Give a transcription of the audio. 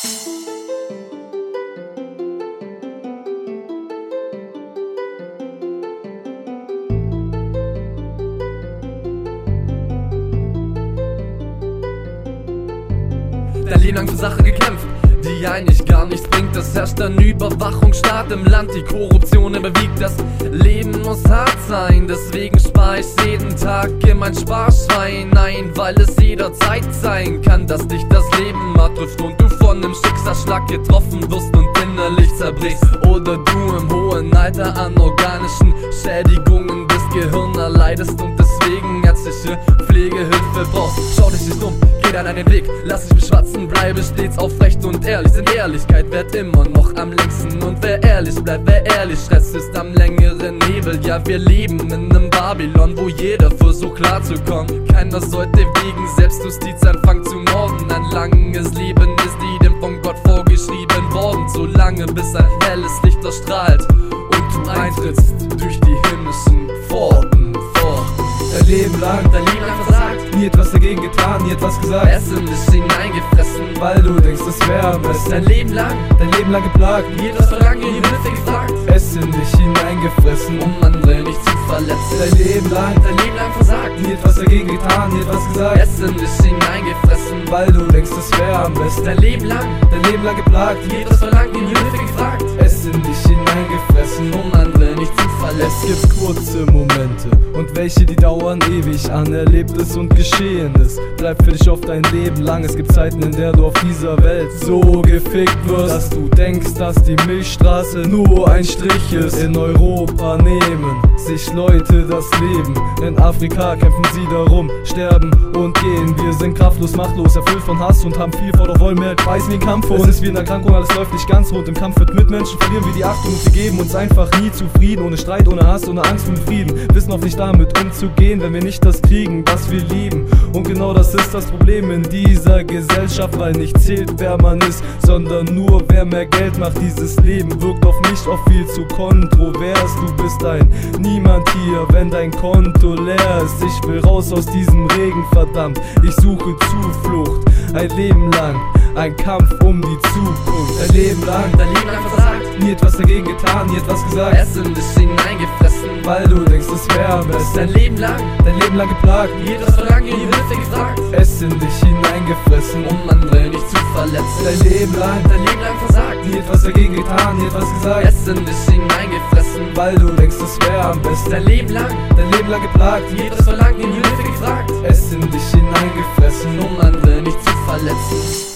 Dein Leben lang für Sache gekämpft, die eigentlich gar nichts bringt. Es herrscht ein Überwachungsstaat im Land, die Korruption überwiegt. Das Leben muss hart sein, deswegen spar ich jeden Tag in mein Sparschwein ein, weil es jederzeit sein kann, dass dich das Leben mal trifft und du von einem Schicksalsschlag getroffen wirst und innerlich zerbrichst. Oder du im hohen Alter an organischen Schädigungen des Gehirns erleidest und deswegen ärztliche Pflegehilfe brauchst. Schau dich nicht um, geh dann einen Weg, lass dich beschwatzen, bleibe stets aufrecht und ehrlich. Denn Ehrlichkeit währt immer noch am längsten. Und wer ehrlich bleibt, wer ehrlich Stress ist am längeren Nebel. Ja, wir leben in einem Babylon, wo jeder versucht klarzukommen. Keiner sollte wegen Selbstjustiz anfangen zu morden. Ein langes Leben ist jedem von Gott vorgeschrieben worden, solange bis ein helles Licht erstrahlt und du eintrittst durch die himmlischen Pforten. Dein Leben lang versagt, nie etwas dagegen getan, nie etwas gesagt. es in dich hineingefressen, Weil du denkst, es wäre am besten. dein Leben lang geplagt, jedes Verlangen um Hilfe gefragt, es in dich hineingefressen. um andere nicht zu verletzen. Dein Leben lang versagt, nie etwas dagegen getan, nie etwas gesagt. es in dich hineingefressen, Weil du denkst, es wäre am besten. dein Leben lang geplagt, jedes Verlangen um Hilfe gefragt, es in dich hineingefressen. um andere nicht zu Es verletzen. gibt kurze Momente und welche, die dauern ewig an. Erlebtes und Geschehenes bleibt für dich oft dein Leben lang. Es gibt Zeiten, in der du auf dieser Welt so gefickt wirst, dass du denkst, dass die Milchstraße nur ein Strich ist. In Europa nehmen sich Leute das Leben, in Afrika kämpfen sie darum, sterben und gehen. Wir sind kraftlos, machtlos, erfüllt von Hass und haben viel vor, doch wollen mehr Preis wie ein Kampf. Es ist wie eine Erkrankung, alles läuft nicht ganz rund. Im Kampf mit Mitmenschen verlieren wir die Achtung und wir geben uns einfach nie zufrieden. Ohne Streit, ohne Hass, ohne Angst und Frieden. Wissen auch nicht damit umzugehen, wenn wir nicht das kriegen, was wir lieben. Und genau das ist das Problem in dieser Gesellschaft, weil nicht zählt, wer man ist, sondern nur, wer mehr Geld macht. Dieses Leben wirkt auf mich oft viel zu kontrovers. Du bist ein Niemand hier, wenn dein Konto leer ist. Ich will raus aus diesem Regen, verdammt, ich suche Zuflucht. Ein Leben lang, ein Kampf um die Zukunft. Ein Leben lang versagt, nie etwas dagegen getan, nie etwas gesagt. es in dich hineingefressen, Weil du denkst, es wäre am besten. dein Leben lang geplagt, jedes Verlangen um Hilfe gefragt, es in dich hineingefressen. um andere nicht zu verletzen. Dein Leben lang versagt, nie etwas dagegen getan, nie etwas gesagt. es in dich hineingefressen, Weil du denkst, es wäre am besten. dein Leben lang geplagt, jedes Verlangen um Hilfe gefragt, es in dich hineingefressen. um andere nicht zu verletzen.